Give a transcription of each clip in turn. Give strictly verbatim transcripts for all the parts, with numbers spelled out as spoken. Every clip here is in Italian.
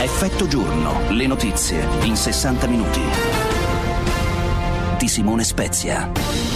Effetto giorno, le notizie in sessanta minuti. Di Simone Spezia.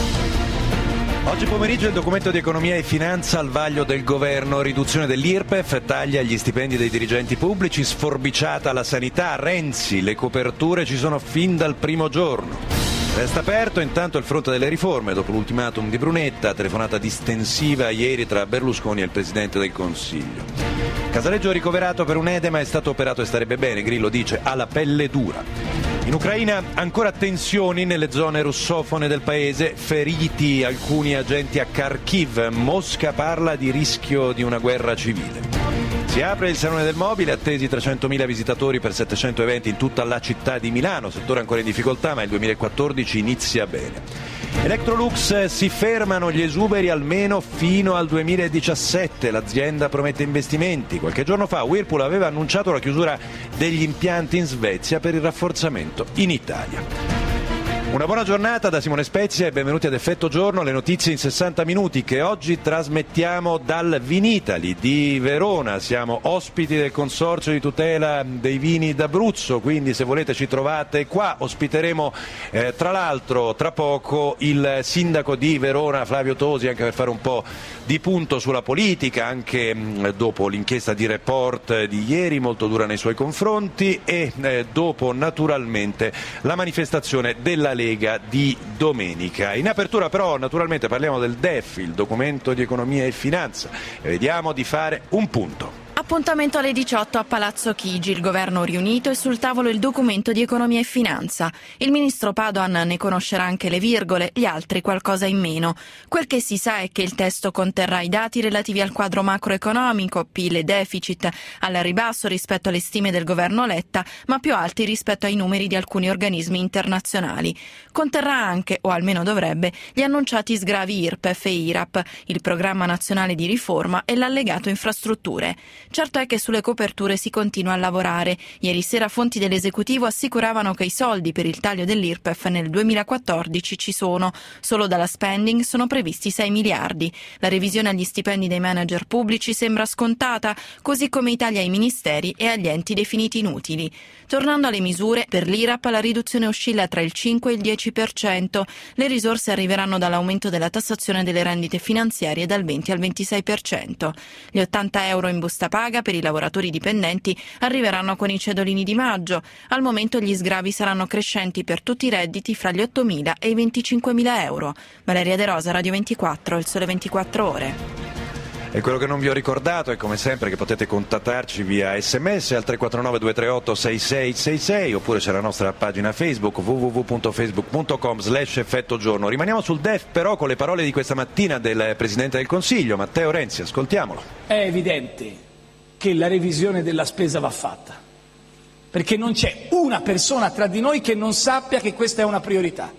Oggi pomeriggio il documento di economia e finanza al vaglio del governo, riduzione dell'I R P E F, taglia agli stipendi dei dirigenti pubblici, sforbiciata la sanità, Renzi, le coperture ci sono fin dal primo giorno. Resta aperto intanto il fronte delle riforme, dopo l'ultimatum di Brunetta, telefonata distensiva ieri tra Berlusconi e il Presidente del Consiglio. Casaleggio ricoverato per un edema, è stato operato e starebbe bene, Grillo dice, ha la pelle dura. In Ucraina ancora tensioni nelle zone russofone del paese, feriti alcuni agenti a Kharkiv, Mosca parla di rischio di una guerra civile. Si apre il Salone del Mobile, attesi trecentomila visitatori per settecento eventi in tutta la città di Milano, settore ancora in difficoltà ma il duemilaquattordici inizia bene. Electrolux, si fermano gli esuberi almeno fino al duemiladiciassette, l'azienda promette investimenti. Qualche giorno fa Whirlpool aveva annunciato la chiusura degli impianti in Svezia per il rafforzamento in Italia. Una buona giornata da Simone Spezia e benvenuti ad Effetto Giorno, le notizie in sessanta minuti che oggi trasmettiamo dal Vinitali di Verona. Siamo ospiti del Consorzio di tutela dei vini d'Abruzzo, quindi se volete ci trovate qua. Ospiteremo eh, tra l'altro tra poco il sindaco di Verona Flavio Tosi, anche per fare un po' di punto sulla politica, anche mh, dopo l'inchiesta di Report di ieri molto dura nei suoi confronti e eh, dopo naturalmente la manifestazione della Lega di domenica. In apertura però naturalmente parliamo del D E F, il documento di economia e finanza, e vediamo di fare un punto. Appuntamento alle diciotto a Palazzo Chigi, il governo riunito e sul tavolo il documento di economia e finanza. Il ministro Padoan ne conoscerà anche le virgole, gli altri qualcosa in meno. Quel che si sa è che il testo conterrà i dati relativi al quadro macroeconomico, P I L e deficit, al ribasso rispetto alle stime del governo Letta, ma più alti rispetto ai numeri di alcuni organismi internazionali. Conterrà anche, o almeno dovrebbe, gli annunciati sgravi I R P E F e I R A P, il programma nazionale di riforma e l'allegato infrastrutture. Certo è che sulle coperture si continua a lavorare. Ieri sera fonti dell'esecutivo assicuravano che i soldi per il taglio dell'I R P E F nel duemilaquattordici ci sono. Solo dalla spending sono previsti sei miliardi. La revisione agli stipendi dei manager pubblici sembra scontata, così come i tagli ai ministeri e agli enti definiti inutili. Tornando alle misure, per l'I R A P la riduzione oscilla tra il cinque e il dieci per cento. Le risorse arriveranno dall'aumento della tassazione delle rendite finanziarie dal venti al ventisei per cento. Gli ottanta euro in busta paga per i lavoratori dipendenti arriveranno con i cedolini di maggio. Al momento gli sgravi saranno crescenti per tutti i redditi fra gli ottomila e i venticinquemila euro. Valeria De Rosa, Radio ventiquattro, Il Sole ventiquattro Ore. E quello che non vi ho ricordato è come sempre che potete contattarci via sms al tre quattro nove due tre otto sei sei sei sei oppure c'è la nostra pagina Facebook w w w punto facebook punto com slash effetto giorno. Rimaniamo sul D E F però con le parole di questa mattina del Presidente del Consiglio, Matteo Renzi, ascoltiamolo. È evidente che la revisione della spesa va fatta, perché non c'è una persona tra di noi che non sappia che questa è una priorità.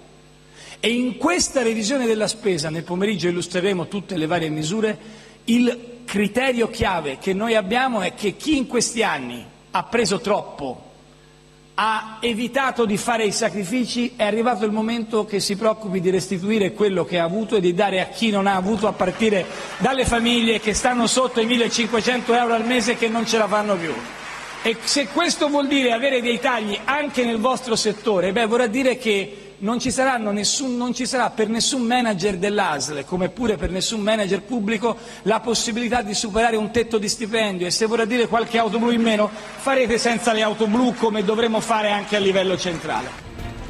E in questa revisione della spesa, nel pomeriggio illustreremo tutte le varie misure. Il criterio chiave che noi abbiamo è che chi in questi anni ha preso troppo, ha evitato di fare i sacrifici, è arrivato il momento che si preoccupi di restituire quello che ha avuto e di dare a chi non ha avuto, a partire dalle famiglie che stanno sotto i millecinquecento euro al mese e che non ce la fanno più. E se questo vuol dire avere dei tagli anche nel vostro settore, beh, vorrà dire che non ci saranno nessun, non ci sarà per nessun manager dell'A S L, come pure per nessun manager pubblico, la possibilità di superare un tetto di stipendio, e se vorrà dire qualche auto blu in meno, farete senza le auto blu, come dovremo fare anche a livello centrale.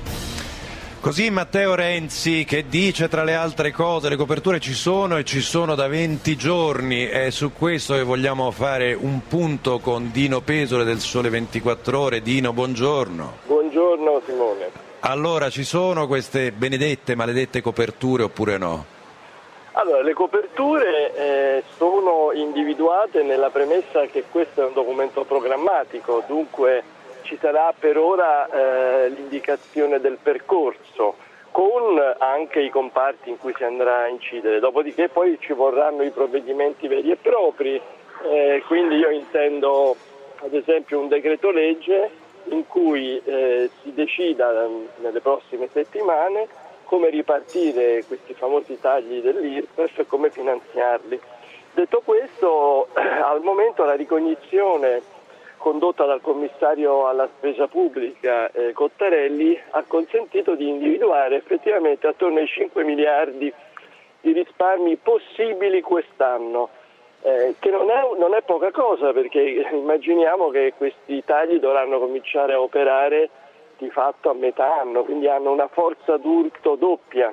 Così Matteo Renzi, che dice tra le altre cose le coperture ci sono e ci sono da venti giorni. È su questo che vogliamo fare un punto con Dino Pesole del Sole ventiquattro Ore. Dino, buongiorno. Buongiorno Simone. Allora, ci sono queste benedette, maledette coperture oppure no? Allora, le coperture eh, sono individuate nella premessa che questo è un documento programmatico, dunque ci sarà per ora eh, l'indicazione del percorso con anche i comparti in cui si andrà a incidere, dopodiché poi ci vorranno i provvedimenti veri e propri, eh, quindi io intendo ad esempio un decreto legge in cui eh, si decida nelle prossime settimane come ripartire questi famosi tagli dell'I R P E F e come finanziarli. Detto questo, al momento la ricognizione condotta dal commissario alla spesa pubblica eh, Cottarelli ha consentito di individuare effettivamente attorno ai cinque miliardi di risparmi possibili quest'anno, eh, che non è, non è poca cosa, perché immaginiamo che questi tagli dovranno cominciare a operare di fatto a metà anno, quindi hanno una forza d'urto doppia.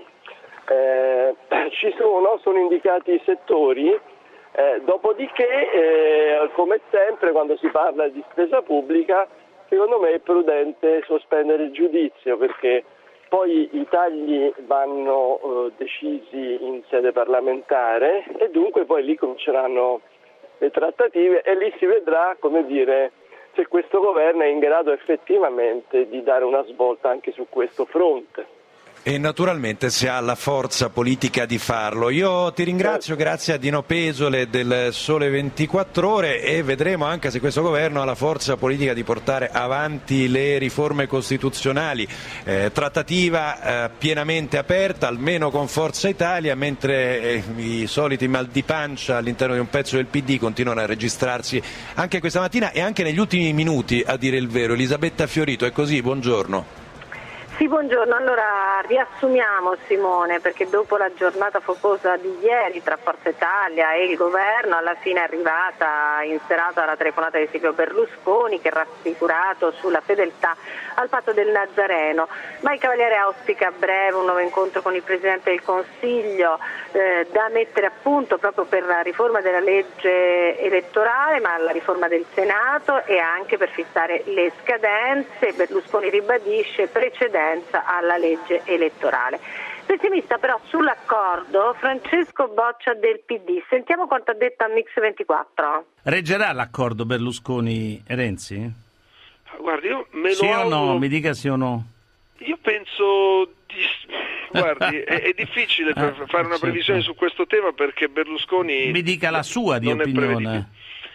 Eh, ci sono, sono indicati i settori. Eh, dopodiché, eh, come sempre, quando si parla di spesa pubblica, secondo me è prudente sospendere il giudizio, perché poi i tagli vanno eh, decisi in sede parlamentare e dunque poi lì cominceranno le trattative e lì si vedrà, come dire, se questo governo è in grado effettivamente di dare una svolta anche su questo fronte. E naturalmente se ha la forza politica di farlo. Io ti ringrazio, grazie a Dino Pesole del Sole ventiquattro Ore, e vedremo anche se questo governo ha la forza politica di portare avanti le riforme costituzionali. Eh, trattativa eh, pienamente aperta, almeno con Forza Italia, mentre eh, i soliti mal di pancia all'interno di un pezzo del P D continuano a registrarsi anche questa mattina e anche negli ultimi minuti, a dire il vero. Elisabetta Fiorito, è così? Buongiorno. Sì, buongiorno. Allora riassumiamo, Simone, perché dopo la giornata focosa di ieri tra Forza Italia e il governo, alla fine è arrivata in serata la telefonata di Silvio Berlusconi, che ha rassicurato sulla fedeltà al patto del Nazareno, ma il Cavaliere auspica a breve un nuovo incontro con il Presidente del Consiglio eh, da mettere a punto proprio per la riforma della legge elettorale, ma la riforma del Senato, e anche per fissare le scadenze. Berlusconi ribadisce precedenza alla legge elettorale. Pessimista però sull'accordo Francesco Boccia del P D. Sentiamo quanto ha detto a Mix ventiquattro. Reggerà l'accordo Berlusconi-Renzi? Guardi, io me lo sì auguro... o no? Mi dica sì o no. Io penso di... Guardi, è, è difficile per fare una previsione su questo tema, perché Berlusconi... Mi dica la sua di non opinione.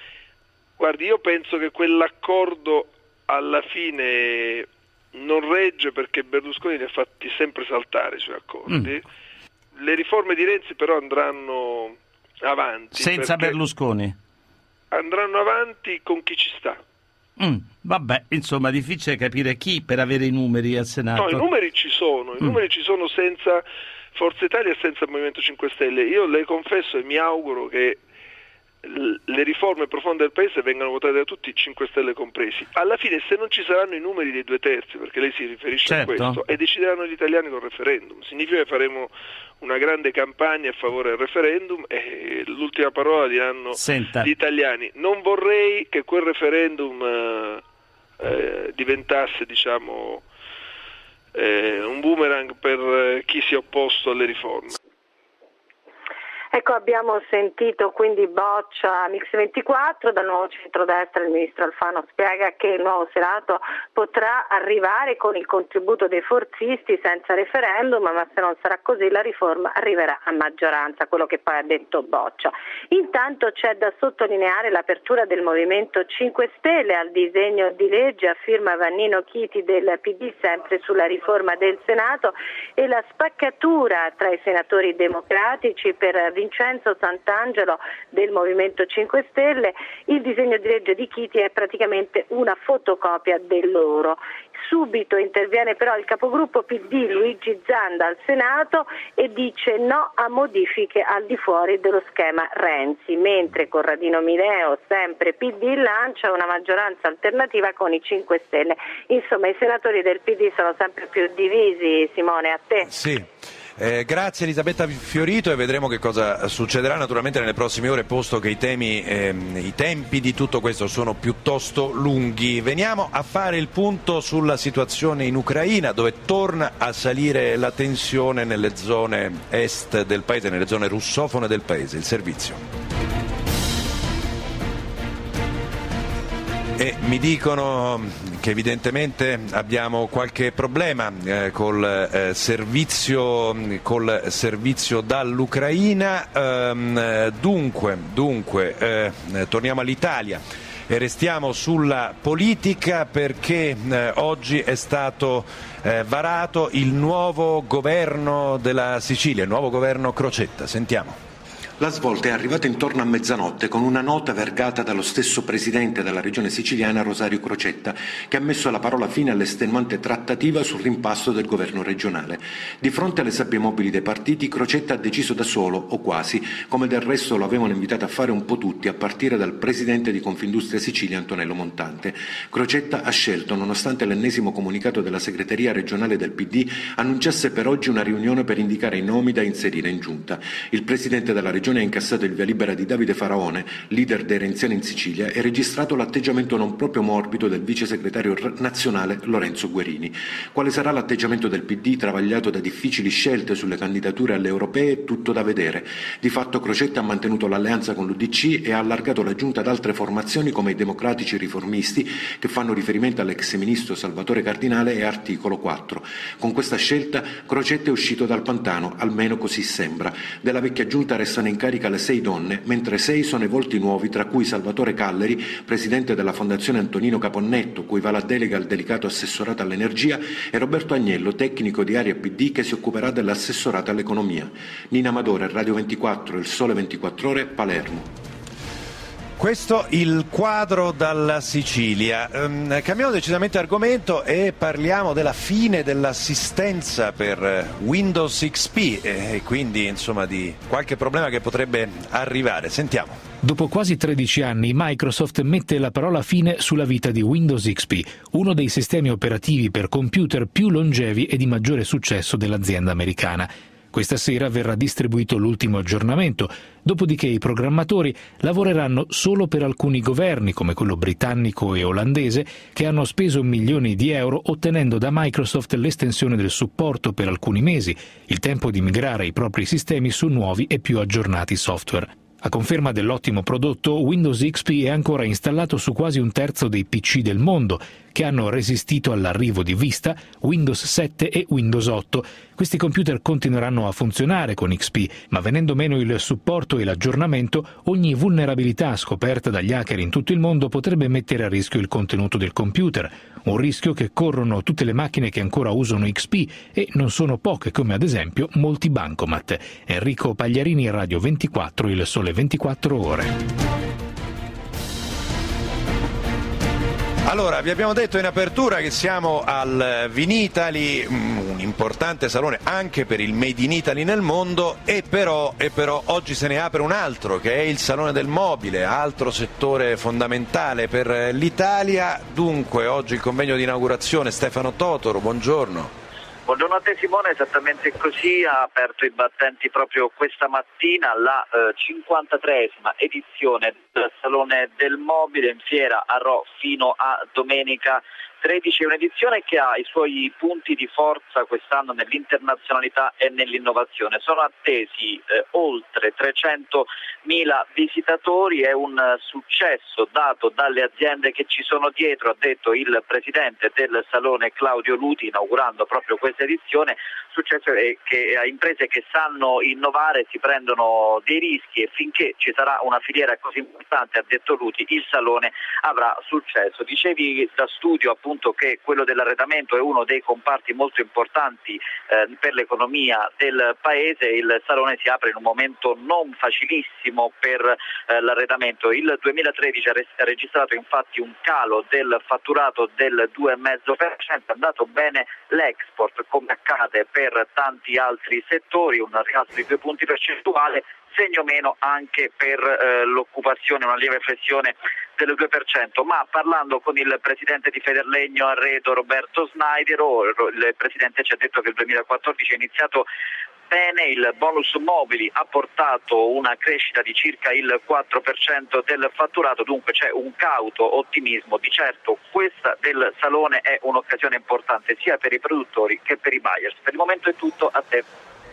Guardi, io penso che quell'accordo alla fine non regge, perché Berlusconi li ha fatti sempre saltare i suoi accordi. Mm. Le riforme di Renzi però andranno avanti. Senza Berlusconi? Andranno avanti con chi ci sta. Mm, vabbè, insomma, difficile capire chi per avere i numeri al Senato. No, i numeri ci sono, i mm. numeri ci sono senza Forza Italia e senza il Movimento cinque Stelle. Io le confesso e mi auguro che le riforme profonde del Paese vengano votate da tutti, cinque Stelle compresi. Alla fine, se non ci saranno i numeri dei due terzi, perché lei si riferisce certo. a questo, e decideranno gli italiani col referendum, significa che faremo una grande campagna a favore del referendum e l'ultima parola diranno Senta. gli italiani. Non vorrei che quel referendum eh, eh, diventasse, diciamo, eh, un boomerang per eh, chi si è opposto alle riforme. Ecco, abbiamo sentito quindi Boccia, Mix ventiquattro, dal nuovo centrodestra il ministro Alfano spiega che il nuovo Senato potrà arrivare con il contributo dei forzisti senza referendum, ma se non sarà così la riforma arriverà a maggioranza, quello che poi ha detto Boccia. Intanto c'è da sottolineare l'apertura del Movimento cinque Stelle al disegno di legge a firma Vannino Chiti del P D, sempre sulla riforma del Senato, e la spaccatura tra i senatori democratici per Vincenzo Sant'Angelo del Movimento cinque Stelle. Il disegno di legge di Chiti è praticamente una fotocopia del loro. Subito interviene però il capogruppo P D Luigi Zanda al Senato e dice no a modifiche al di fuori dello schema Renzi, mentre Corradino Mineo, sempre P D, lancia una maggioranza alternativa con i cinque Stelle. Insomma, i senatori del P D sono sempre più divisi. Simone, a te. Sì. Eh, grazie Elisabetta Fiorito, e vedremo che cosa succederà naturalmente nelle prossime ore, posto che i temi, ehm, i tempi di tutto questo sono piuttosto lunghi. Veniamo a fare il punto sulla situazione in Ucraina, dove torna a salire la tensione nelle zone est del paese, nelle zone russofone del paese. Il servizio. E mi dicono che evidentemente abbiamo qualche problema eh, col, eh, servizio, col servizio dall'Ucraina. Ehm, dunque, dunque eh, torniamo all'Italia e restiamo sulla politica, perché eh, oggi è stato eh, varato il nuovo governo della Sicilia, il nuovo governo Crocetta. Sentiamo. La svolta è arrivata intorno a mezzanotte con una nota vergata dallo stesso presidente della regione siciliana Rosario Crocetta, che ha messo la parola fine all'estenuante trattativa sul rimpasto del governo regionale. Di fronte alle sabbie mobili dei partiti, Crocetta ha deciso da solo, o quasi, come del resto lo avevano invitato a fare un po' tutti, a partire dal presidente di Confindustria Sicilia Antonello Montante. Crocetta ha scelto, nonostante l'ennesimo comunicato della segreteria regionale del P D annunciasse per oggi una riunione per indicare i nomi da inserire in giunta. Il presidente della regione ha incassato il via libera di Davide Faraone, leader dei renziani in Sicilia, e registrato l'atteggiamento non proprio morbido del vice segretario nazionale Lorenzo Guerini. Quale sarà l'atteggiamento del P D, travagliato da difficili scelte sulle candidature alle europee, tutto da vedere. Di fatto Crocetta ha mantenuto l'alleanza con l'U D C e ha allargato la giunta ad altre formazioni come i democratici riformisti, che fanno riferimento all'ex ministro Salvatore Cardinale e Articolo quattro. Con questa scelta Crocetta è uscito dal pantano, almeno così sembra. Della vecchia giunta restano in carica le sei donne, mentre sei sono i volti nuovi, tra cui Salvatore Calleri, presidente della Fondazione Antonino Caponnetto, cui va la delega al delicato assessorato all'energia, e Roberto Agnello, tecnico di Area P D, che si occuperà dell'assessorato all'economia. Nina Amadore, Radio ventiquattro, Il Sole ventiquattro Ore, Palermo. Questo il quadro dalla Sicilia. Um, cambiamo decisamente argomento e parliamo della fine dell'assistenza per Windows X P e quindi insomma di qualche problema che potrebbe arrivare. Sentiamo. Dopo quasi tredici anni Microsoft mette la parola fine sulla vita di Windows X P, uno dei sistemi operativi per computer più longevi e di maggiore successo dell'azienda americana. Questa sera verrà distribuito l'ultimo aggiornamento, dopodiché i programmatori lavoreranno solo per alcuni governi, come quello britannico e olandese, che hanno speso milioni di euro ottenendo da Microsoft l'estensione del supporto per alcuni mesi, il tempo di migrare i propri sistemi su nuovi e più aggiornati software. A conferma dell'ottimo prodotto, Windows X P è ancora installato su quasi un terzo dei P C del mondo, che hanno resistito all'arrivo di Vista, Windows sette e Windows otto. Questi computer continueranno a funzionare con X P, ma venendo meno il supporto e l'aggiornamento, ogni vulnerabilità scoperta dagli hacker in tutto il mondo potrebbe mettere a rischio il contenuto del computer, un rischio che corrono tutte le macchine che ancora usano X P e non sono poche, come ad esempio molti bancomat. Enrico Pagliarini, Radio ventiquattro, Il Sole ventiquattro Ore. Allora, vi abbiamo detto in apertura che siamo al Vinitaly, un importante salone anche per il Made in Italy nel mondo, e però, e però oggi se ne apre un altro, che è il Salone del Mobile, altro settore fondamentale per l'Italia. Dunque, oggi il convegno di inaugurazione. Stefano Totoro, buongiorno. Buongiorno a te Simone, esattamente così ha aperto i battenti proprio questa mattina la eh, cinquantatreesima edizione del Salone del Mobile in fiera a Rho fino a domenica tredici. È un'edizione che ha i suoi punti di forza quest'anno nell'internazionalità e nell'innovazione. Sono attesi eh, oltre trecentomila visitatori, è un successo dato dalle aziende che ci sono dietro, ha detto il presidente del Salone Claudio Luti inaugurando proprio questa edizione. Successo è che a imprese che sanno innovare si prendono dei rischi e finché ci sarà una filiera così importante, ha detto Luti, il Salone avrà successo. Dicevi da studio appunto che quello dell'arredamento è uno dei comparti molto importanti eh, per l'economia del paese. Il Salone si apre in un momento non facilissimo per eh, l'arredamento. Il duemilatredici ha registrato infatti un calo del fatturato del due virgola cinque per cento, è andato bene l'export come accade per tanti altri settori, un rialzo di due punti percentuali, segno meno anche per eh, l'occupazione, una lieve flessione del due per cento, ma parlando con il presidente di Federlegno Arredo Roberto Snaidero, il presidente ci ha detto che il duemilaquattordici è iniziato bene, il bonus mobili ha portato una crescita di circa il quattro per cento del fatturato, dunque c'è un cauto ottimismo. Di certo questa del Salone è un'occasione importante sia per i produttori che per i buyers. Per il momento è tutto, a te.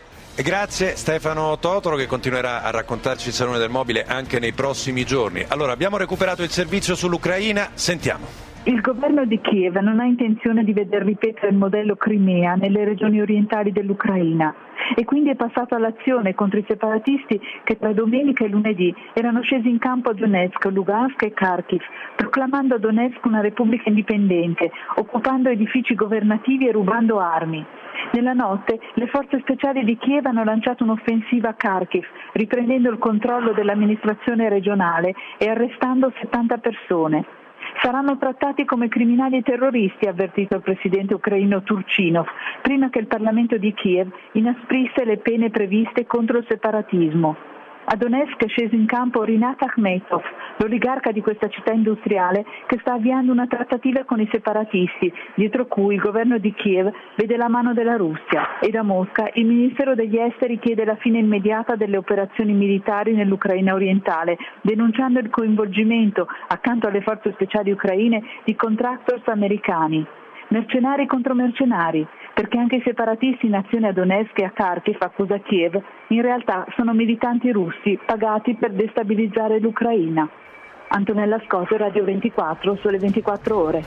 Grazie Stefano Totoro, che continuerà a raccontarci il Salone del Mobile anche nei prossimi giorni. Allora, abbiamo recuperato il servizio sull'Ucraina, sentiamo. Il governo di Kiev non ha intenzione di veder ripetere il modello Crimea nelle regioni orientali dell'Ucraina. e quindi è passato all'azione contro i separatisti che tra domenica e lunedì erano scesi in campo a Donetsk, Lugansk e Kharkiv, proclamando a Donetsk una repubblica indipendente, occupando edifici governativi e rubando armi. Nella notte le forze speciali di Kiev hanno lanciato un'offensiva a Kharkiv, riprendendo il controllo dell'amministrazione regionale e arrestando settanta persone. Saranno trattati come criminali e terroristi, ha avvertito il presidente ucraino Turchinov, prima che il Parlamento di Kiev inasprisse le pene previste contro il separatismo. A Donetsk è sceso in campo Rinat Akhmetov, l'oligarca di questa città industriale che sta avviando una trattativa con i separatisti, dietro cui il governo di Kiev vede la mano della Russia, e da Mosca il Ministero degli Esteri chiede la fine immediata delle operazioni militari nell'Ucraina orientale, denunciando il coinvolgimento, accanto alle forze speciali ucraine, di contractors americani. Mercenari contro mercenari, perché anche i separatisti in azione a Donetsk e a Kharkiv, accusa Kiev, in realtà sono militanti russi pagati per destabilizzare l'Ucraina. Antonella Scotto, Radio ventiquattro, Sole ventiquattro Ore.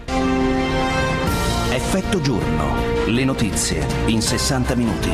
Effetto giorno. Le notizie in sessanta minuti.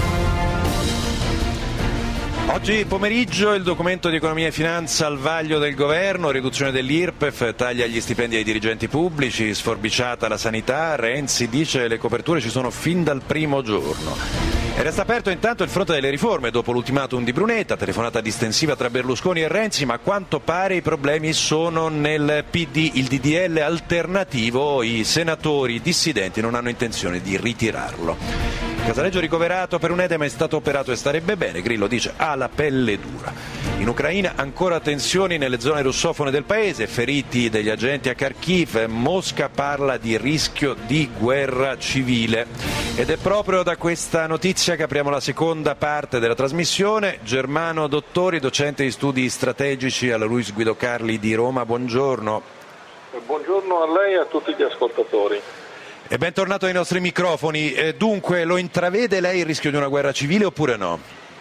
Oggi pomeriggio il documento di economia e finanza al vaglio del governo, riduzione dell'I R P E F, taglia gli stipendi ai dirigenti pubblici, sforbiciata la sanità, Renzi dice le coperture ci sono fin dal primo giorno. E resta aperto intanto il fronte delle riforme dopo l'ultimatum di Brunetta, telefonata distensiva tra Berlusconi e Renzi, ma a quanto pare i problemi sono nel P D, il D D L alternativo, i senatori dissidenti non hanno intenzione di ritirarlo. Casaleggio ricoverato per un edema, è stato operato e starebbe bene, Grillo dice ha la pelle dura. In Ucraina ancora tensioni nelle zone russofone del paese, feriti degli agenti a Kharkiv, Mosca parla di rischio di guerra civile. Ed è proprio da questa notizia che apriamo la seconda parte della trasmissione. Germano Dottori, docente di studi strategici alla Luis Guido Carli di Roma, buongiorno. Buongiorno a lei e a tutti gli ascoltatori. E bentornato ai nostri microfoni. Eh, dunque, lo intravede lei il rischio di una guerra civile oppure no?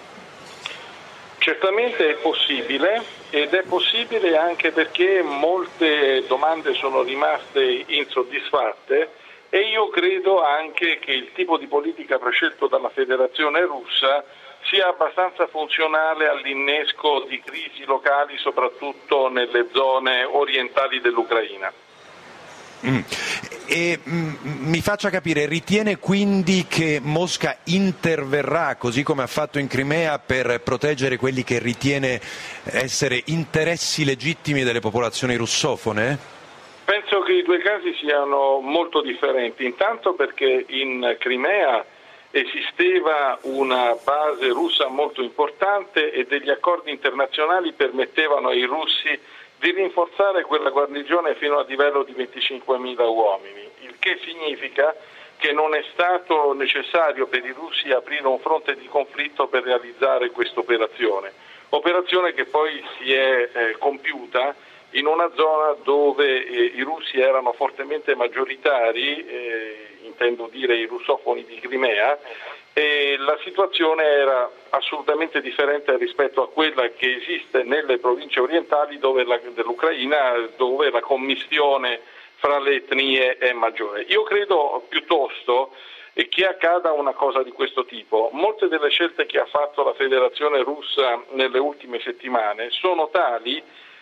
Certamente è possibile, ed è possibile anche perché molte domande sono rimaste insoddisfatte e io credo anche che il tipo di politica prescelto dalla Federazione Russa sia abbastanza funzionale all'innesco di crisi locali, soprattutto nelle zone orientali dell'Ucraina. Mm. E mm, mi faccia capire, ritiene quindi che Mosca interverrà, così come ha fatto in Crimea, per proteggere quelli che ritiene essere interessi legittimi delle popolazioni russofone? Penso che i due casi siano molto differenti, intanto perché in Crimea esisteva una base russa molto importante e degli accordi internazionali permettevano ai russi di rinforzare quella guarnigione fino a livello di venticinquemila uomini, il che significa che non è stato necessario per i russi aprire un fronte di conflitto per realizzare questa operazione, operazione che poi si è eh, compiuta in una zona dove eh, i russi erano fortemente maggioritari, eh, intendo dire i russofoni di Crimea, e la situazione era assolutamente differente rispetto a quella che esiste nelle province orientali dove la, dell'Ucraina, dove la commistione fra le etnie è maggiore. Io credo piuttosto che accada una cosa di questo tipo. Molte delle scelte che ha fatto la Federazione Russa nelle ultime settimane sono tali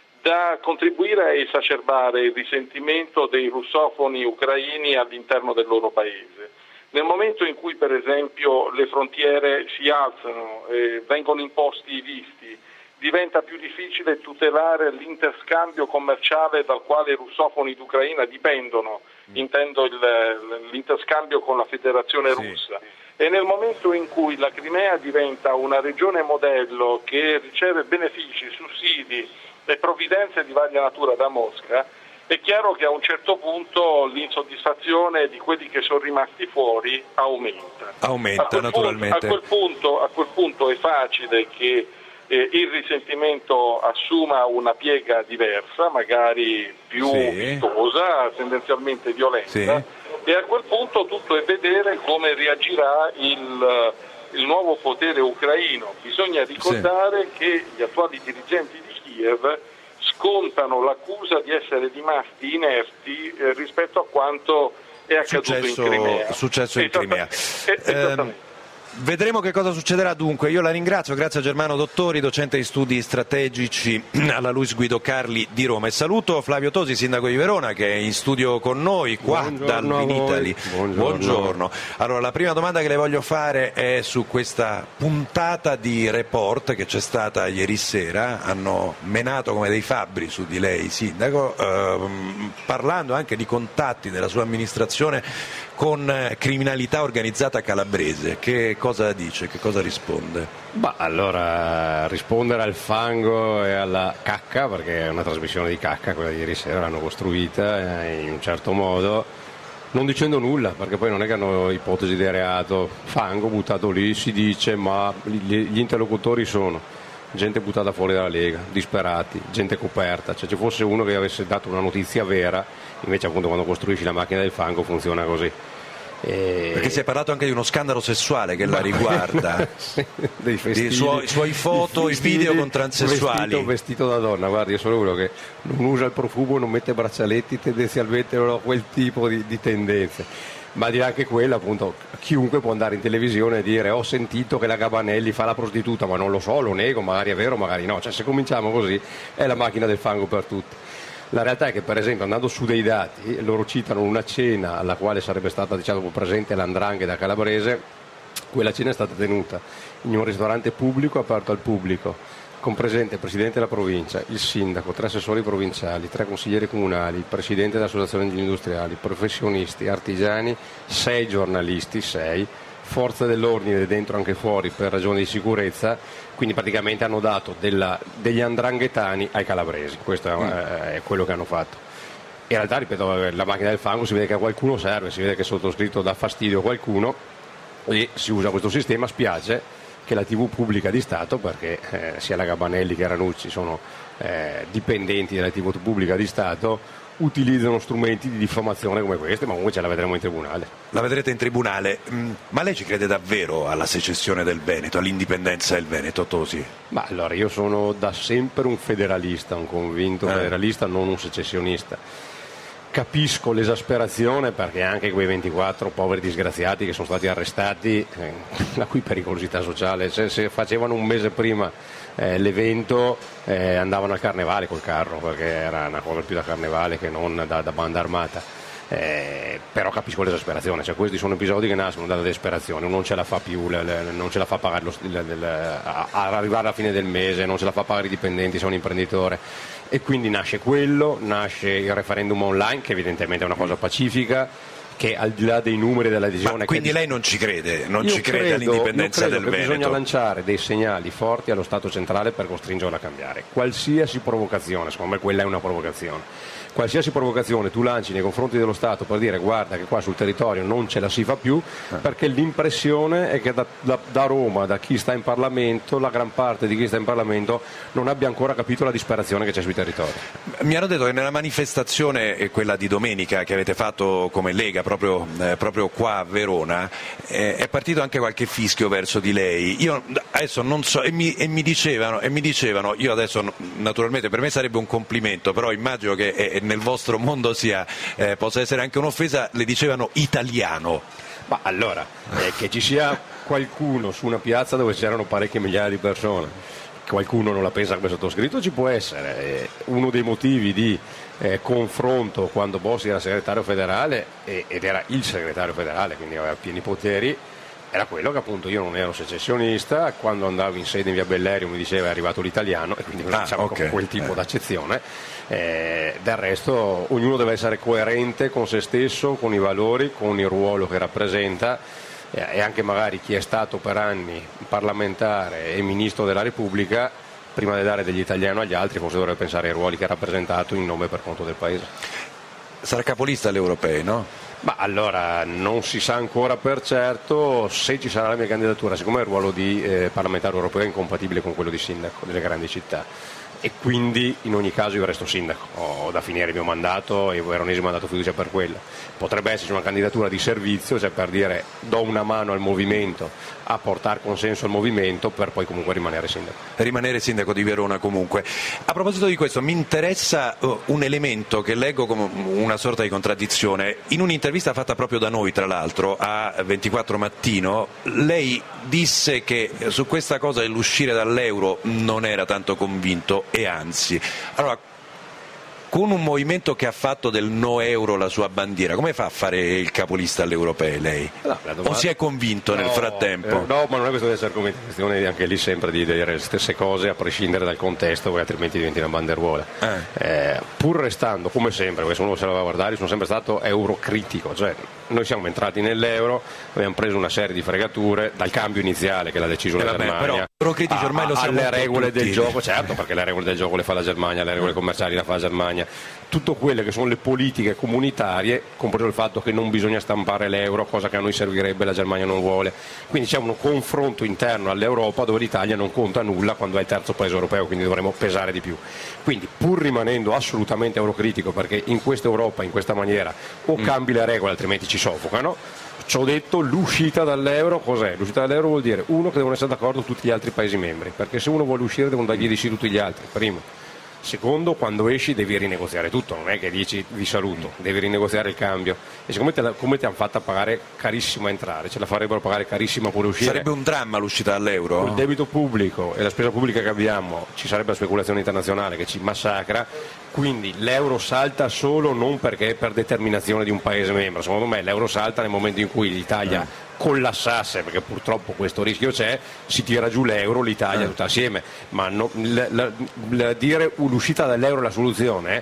da contribuire a esacerbare il risentimento dei russofoni ucraini all'interno del loro paese. Nel momento in cui per esempio le frontiere si alzano, eh, vengono imposti i visti, diventa più difficile tutelare l'interscambio commerciale dal quale i russofoni d'Ucraina dipendono, intendo il, l'interscambio con la Federazione Russa. Sì. E nel momento in cui la Crimea diventa una regione modello che riceve benefici, sussidi e provvidenze di varia natura da Mosca, è chiaro che a un certo punto l'insoddisfazione di quelli che sono rimasti fuori aumenta. Aumenta, a naturalmente. Punto, a, quel punto, a quel punto è facile che eh, il risentimento assuma una piega diversa, magari più sì. vistosa, tendenzialmente violenta, sì. e a quel punto tutto è vedere come reagirà il, il nuovo potere ucraino. Bisogna ricordare sì. che gli attuali dirigenti di Kiev scontano l'accusa di essere rimasti inerti eh, rispetto a quanto è accaduto successo, in Crimea. Successo in Crimea. Esattamente. Vedremo che cosa succederà dunque. Io la ringrazio, grazie a Germano Dottori, docente di studi strategici alla Luis Guido Carli di Roma, e saluto Flavio Tosi, sindaco di Verona, che è in studio con noi qua Buongiorno dal Vinitaly. Buongiorno. Buongiorno. Allora, la prima domanda che le voglio fare è su questa puntata di Report che c'è stata ieri sera. Hanno menato come dei fabbri su di lei, sindaco, ehm, parlando anche di contatti della sua amministrazione con criminalità organizzata calabrese. Che cosa dice? Che cosa risponde? Bah, allora rispondere al fango e alla cacca, perché è una trasmissione di cacca quella di ieri sera, l'hanno costruita in un certo modo, non dicendo nulla, perché poi non è che hanno ipotesi di reato. Fango buttato lì, si dice, ma gli interlocutori sono gente buttata fuori dalla Lega, disperati, gente coperta. Cioè, ci fosse uno che avesse dato una notizia vera, invece appunto quando costruisci la macchina del fango funziona così. E... Perché si è parlato anche di uno scandalo sessuale che la riguarda, sì, dei festini, dei suoi, suoi foto, i video con transessuali. Vestito, vestito da donna, guardi, io sono uno che non usa il profumo, non mette braccialetti, tendenzialmente non ho quel tipo di, di tendenze. Ma dirà anche quello, appunto, chiunque può andare in televisione e dire ho sentito che la Gabanelli fa la prostituta, ma non lo so, lo nego, magari è vero, magari no. Cioè, se cominciamo così è la macchina del fango per tutti. La realtà è che, per esempio, andando su dei dati, loro citano una cena alla quale sarebbe stata, diciamo, presente l'andrangheta calabrese. Quella cena è stata tenuta in un ristorante pubblico aperto al pubblico, con presente il presidente della provincia, il sindaco, tre assessori provinciali, tre consiglieri comunali, il presidente dell'associazione degli industriali, professionisti, artigiani, sei giornalisti, sei, forze dell'ordine dentro anche fuori per ragioni di sicurezza. Quindi praticamente hanno dato della, degli andranghetani ai calabresi. Questo è, mm. è quello che hanno fatto. In realtà, ripeto, la macchina del fango si vede che a qualcuno serve, si vede che il sottoscritto dà fastidio a qualcuno e si usa questo sistema. Spiace che la tivù pubblica di Stato, perché eh, sia la Gabanelli che Ranucci sono eh, dipendenti della tivù pubblica di Stato, utilizzano strumenti di diffamazione come questi, ma comunque ce la vedremo in tribunale. La vedrete in tribunale, ma lei ci crede davvero alla secessione del Veneto, all'indipendenza del Veneto, Tosi? Ma allora, io sono da sempre un federalista, un convinto eh. federalista, non un secessionista. Capisco l'esasperazione, perché anche quei ventiquattro poveri disgraziati che sono stati arrestati, eh, la cui pericolosità sociale, cioè, se facevano un mese prima eh, l'evento eh, andavano al carnevale col carro, perché era una cosa più da carnevale che non da, da banda armata. Eh, però capisco l'esasperazione, cioè, questi sono episodi che nascono dalla disperazione, uno non ce la fa più, le, le, non ce la fa pagare lo, le, le, a, a arrivare alla fine del mese, non ce la fa pagare i dipendenti se è un imprenditore, e quindi nasce quello, nasce il referendum online, che evidentemente è una cosa pacifica, che al di là dei numeri della decisione... Ma quindi che... lei non ci crede, non io ci crede credo, all'indipendenza del che Veneto? Bisogna lanciare dei segnali forti allo Stato centrale per costringerlo a cambiare. Qualsiasi provocazione, secondo me quella è una provocazione. Qualsiasi provocazione tu lanci nei confronti dello Stato per dire guarda che qua sul territorio non ce la si fa più, perché l'impressione è che da, da, da Roma, da chi sta in Parlamento, la gran parte di chi sta in Parlamento non abbia ancora capito la disperazione che c'è sui territori. Mi hanno detto che nella manifestazione, quella di domenica che avete fatto come Lega proprio, eh, proprio qua a Verona, eh, è partito anche qualche fischio verso di lei. Io adesso non so, e mi, e mi dicevano, e mi dicevano, io adesso naturalmente per me sarebbe un complimento, però immagino che è, nel vostro mondo sia, eh, possa essere anche un'offesa, le dicevano italiano. Ma allora, eh, che ci sia qualcuno su una piazza dove c'erano parecchie migliaia di persone, qualcuno non la pensa come sottoscritto, ci può essere. Eh, uno dei motivi di eh, confronto quando Bossi era segretario federale, eh, ed era il segretario federale, quindi aveva pieni poteri, era quello che appunto io non ero secessionista, quando andavo in sede in via Bellerio mi diceva è arrivato l'italiano, e quindi ah, diciamo okay. quel tipo eh. d'accezione. Eh, del resto ognuno deve essere coerente con se stesso, con i valori, con il ruolo che rappresenta, eh, e anche magari chi è stato per anni parlamentare e ministro della Repubblica, prima di dare degli italiani agli altri, forse dovrebbe pensare ai ruoli che ha rappresentato in nome e per conto del paese. Sarà capolista alle europee, no? Ma allora non si sa ancora per certo se ci sarà la mia candidatura, siccome il ruolo di eh, parlamentare europeo è incompatibile con quello di sindaco delle grandi città. e quindi in ogni caso io resto sindaco, ho da finire il mio mandato e Veronesi mi ha dato fiducia per quello. Potrebbe esserci una candidatura di servizio, cioè per dire do una mano al movimento a portare consenso al movimento per poi comunque rimanere sindaco. Rimanere sindaco di Verona comunque. A proposito di questo mi interessa uh, un elemento che leggo come una sorta di contraddizione. In un'intervista fatta proprio da noi tra l'altro a ventiquattro Mattino lei disse che su questa cosa dell'uscire dall'euro non era tanto convinto e anzi. Allora, con un movimento che ha fatto del no euro la sua bandiera, come fa a fare il capolista alle europee lei? No, domanda... O si è convinto no, nel frattempo? Eh, no, ma non è questione di essere convinto, è questione anche lì sempre di dire le stesse cose a prescindere dal contesto, perché altrimenti diventi una banderuola. Eh. Eh, pur restando, come sempre, perché se uno se la va a guardare, sono sempre stato eurocritico, cioè noi siamo entrati nell'euro, abbiamo preso una serie di fregature dal cambio iniziale che l'ha deciso eh, la vabbè, Germania, però, eurocritici ormai lo siamo alle regole tutti. Del gioco, certo, perché le regole del gioco le fa la Germania, le regole commerciali la fa la Germania. Tutto quelle che sono le politiche comunitarie, compreso il fatto che non bisogna stampare l'euro, cosa che a noi servirebbe, la Germania non vuole. Quindi c'è un confronto interno all'Europa dove l'Italia non conta nulla quando è il terzo paese europeo, quindi dovremo pesare di più. Quindi pur rimanendo assolutamente eurocritico, perché in questa Europa, in questa maniera, o cambi le regole altrimenti ci soffocano. Ci ho detto l'uscita dall'euro cos'è? L'uscita dall'euro vuol dire uno che devono essere d'accordo tutti gli altri paesi membri, perché se uno vuole uscire devono dargli di sì tutti gli altri, primo. Secondo, quando esci devi rinegoziare tutto, non è che dici vi saluto, devi rinegoziare il cambio e siccome te, la, come ti hanno fatta pagare carissimo a entrare, ce la farebbero pagare carissima pure uscire. Sarebbe un dramma l'uscita dall'euro? Con il debito pubblico e la spesa pubblica che abbiamo ci sarebbe la speculazione internazionale che ci massacra, quindi l'euro salta solo non perché è per determinazione di un paese membro, secondo me l'euro salta nel momento in cui l'Italia eh. collassasse, perché purtroppo questo rischio c'è, si tira giù l'euro, l'Italia eh. tutta assieme, ma no, la, la, la, dire l'uscita dall'euro è la soluzione, eh.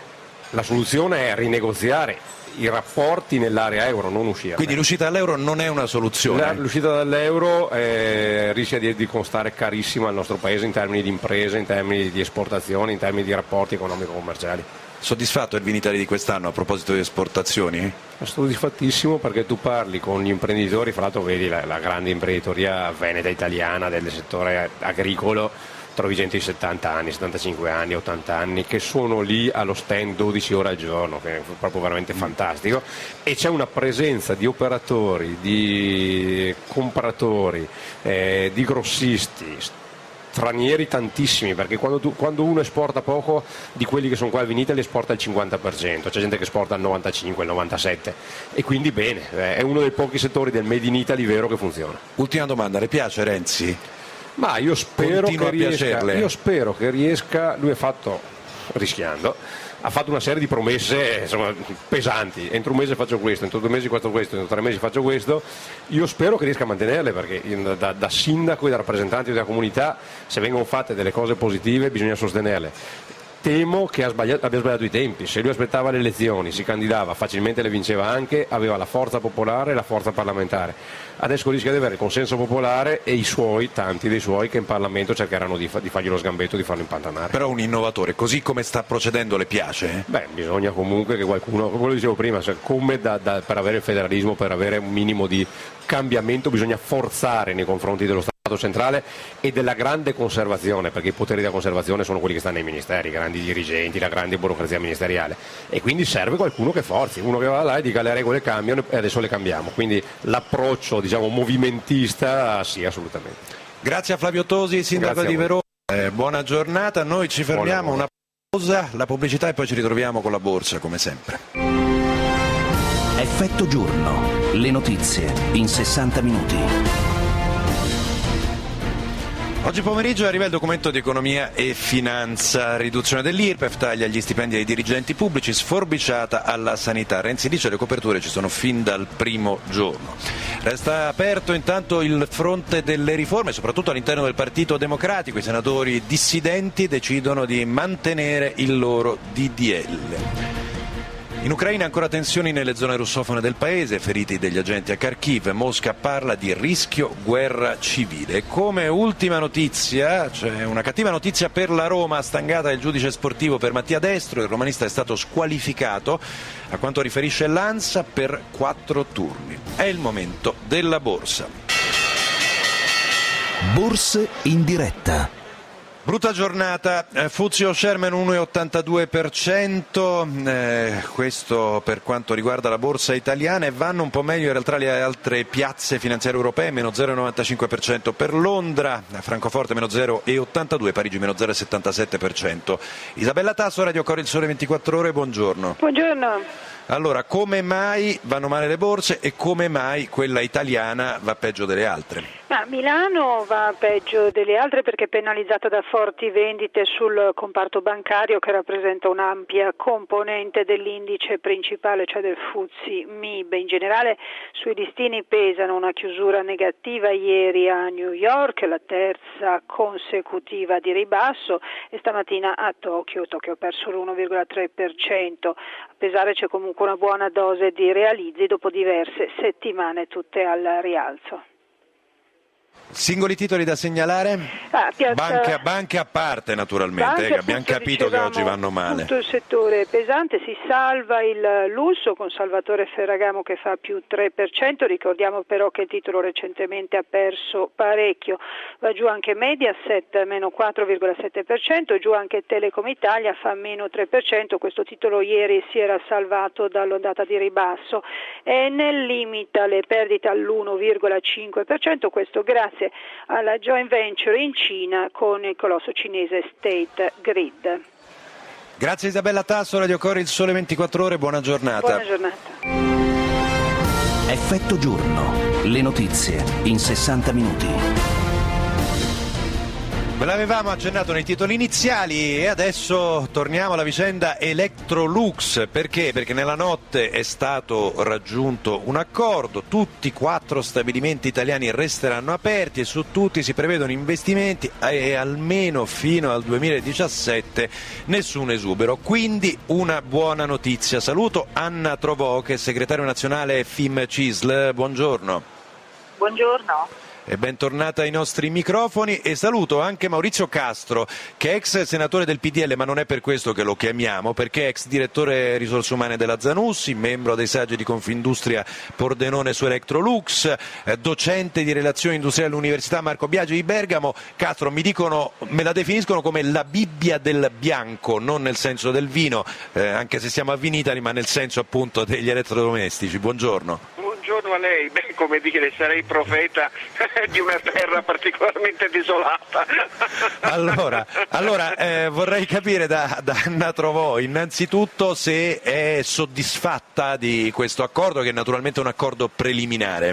la soluzione è rinegoziare i rapporti nell'area euro, non uscire. Quindi l'uscita dall'euro non è una soluzione? La, l'uscita dall'euro eh, rischia di, di costare carissimo al nostro paese in termini di imprese, in termini di esportazioni, in termini di rapporti economico-commerciali. Soddisfatto il Vinitaly di quest'anno a proposito di esportazioni? Soddisfattissimo perché tu parli con gli imprenditori, fra l'altro vedi la, la grande imprenditoria veneta italiana del settore agricolo, trovi gente di settanta anni, settantacinque anni, ottanta anni che sono lì allo stand dodici ore al giorno, che è proprio veramente fantastico, e c'è una presenza di operatori, di compratori, eh, di grossisti, stranieri tantissimi, perché quando, tu, quando uno esporta poco di quelli che sono qua al Vinitaly esporta il cinquanta per cento, c'è gente che esporta il novantacinque, il novantasette per cento e quindi bene, eh, è uno dei pochi settori del Made in Italy vero che funziona. Ultima domanda, le piace Renzi? Ma io spero, che riesca, io spero che riesca, lui ha fatto, rischiando, ha fatto una serie di promesse insomma, pesanti, entro un mese faccio questo, entro due mesi faccio questo, entro tre mesi faccio questo, io spero che riesca a mantenerle perché da, da sindaco e da rappresentante della comunità se vengono fatte delle cose positive bisogna sostenerle. Temo che ha sbagliato, abbia sbagliato i tempi, se lui aspettava le elezioni, si candidava, facilmente le vinceva anche, aveva la forza popolare e la forza parlamentare. Adesso rischia di avere il consenso popolare e i suoi, tanti dei suoi, che in Parlamento cercheranno di, fa, di fargli lo sgambetto, di farlo impantanare. Però un innovatore, così come sta procedendo, le piace? Beh, bisogna comunque che qualcuno, come lo dicevo prima, cioè, come da, da, per avere il federalismo, per avere un minimo di cambiamento, bisogna forzare nei confronti dello Stato centrale e della grande conservazione, perché i poteri della conservazione sono quelli che stanno nei ministeri, i grandi dirigenti, la grande burocrazia ministeriale, e quindi serve qualcuno che forzi, uno che va là e dica le regole cambiano e adesso le cambiamo, quindi l'approccio diciamo movimentista sì, assolutamente. Grazie a Flavio Tosi, sindaco di Verona, eh, buona giornata, noi ci fermiamo, una pausa, la pubblicità e poi ci ritroviamo con la borsa come sempre. Effetto giorno, le notizie in sessanta minuti. Oggi pomeriggio arriva il documento di economia e finanza, riduzione dell'I R P E F, taglia agli stipendi dei dirigenti pubblici, sforbiciata alla sanità. Renzi dice le coperture ci sono fin dal primo giorno. Resta aperto intanto il fronte delle riforme, soprattutto all'interno del Partito Democratico. I senatori dissidenti decidono di mantenere il loro D D L. In Ucraina ancora tensioni nelle zone russofone del paese, feriti degli agenti a Kharkiv, Mosca parla di rischio guerra civile. Come ultima notizia, c'è una cattiva notizia per la Roma, stangata il giudice sportivo per Mattia Destro, il romanista è stato squalificato, a quanto riferisce l'ANSA, per quattro turni. È il momento della borsa. Borse in diretta. Brutta giornata, eh, F T S E All Share uno virgola ottantadue per cento, eh, questo per quanto riguarda la borsa italiana, e vanno un po' meglio in realtà le altre piazze finanziarie europee, meno zero virgola novantacinque per cento per Londra, Francoforte meno zero virgola ottantadue, Parigi meno zero virgola settantasette per cento. Isabella Tasso, Radio Corre il Sole ventiquattro Ore, buongiorno. Buongiorno. Allora, come mai vanno male le borse e come mai quella italiana va peggio delle altre? Ma Milano va peggio delle altre perché è penalizzata da forti vendite sul comparto bancario, che rappresenta un'ampia componente dell'indice principale, cioè del F T S E M I B. In generale sui listini pesano una chiusura negativa ieri a New York, la terza consecutiva di ribasso, e stamattina a Tokyo, Tokyo ha perso l'uno virgola tre per cento. A pesare c'è comunque una buona dose di realizzi dopo diverse settimane tutte al rialzo. Singoli titoli da segnalare? Ah, piazza... banche, banche a parte naturalmente, Banche, eh, che abbiamo appunto, capito che oggi vanno male. Tutto il settore pesante, si salva il lusso con Salvatore Ferragamo che fa più tre per cento, ricordiamo però che il titolo recentemente ha perso parecchio, va giù anche Mediaset meno quattro virgola sette per cento, giù anche Telecom Italia fa meno tre per cento, questo titolo ieri si era salvato dall'ondata di ribasso. Enel limita le perdite all'uno virgola cinque per cento, questo grazie alla joint venture in Cina con il colosso cinese State Grid. Grazie Isabella Tasso, Radio Corre il Sole ventiquattro Ore, buona giornata. Buona giornata. Effetto giorno, le notizie in sessanta minuti. Ve l'avevamo accennato nei titoli iniziali e adesso torniamo alla vicenda Electrolux. Perché? Perché nella notte è stato raggiunto un accordo, tutti i quattro stabilimenti italiani resteranno aperti e su tutti si prevedono investimenti e almeno fino al duemiladiciassette nessun esubero. Quindi una buona notizia. Saluto Anna Trovò, che è segretario nazionale F I M C I S L. Buongiorno. Buongiorno. E bentornata ai nostri microfoni, e saluto anche Maurizio Castro, che è ex senatore del P D L, ma non è per questo che lo chiamiamo, perché è ex direttore risorse umane della Zanussi, membro dei saggi di Confindustria Pordenone su Electrolux, eh, docente di relazioni industriali all'Università Marco Biagi di Bergamo. Castro, mi dicono, me la definiscono come la Bibbia del bianco, non nel senso del vino, eh, anche se siamo a Vinitali, ma nel senso appunto degli elettrodomestici. Buongiorno. Buongiorno a lei, beh, come dire, sarei profeta di una terra particolarmente desolata. Allora, allora eh, vorrei capire da, da Anna Trovò innanzitutto se è soddisfatta di questo accordo, che è naturalmente un accordo preliminare.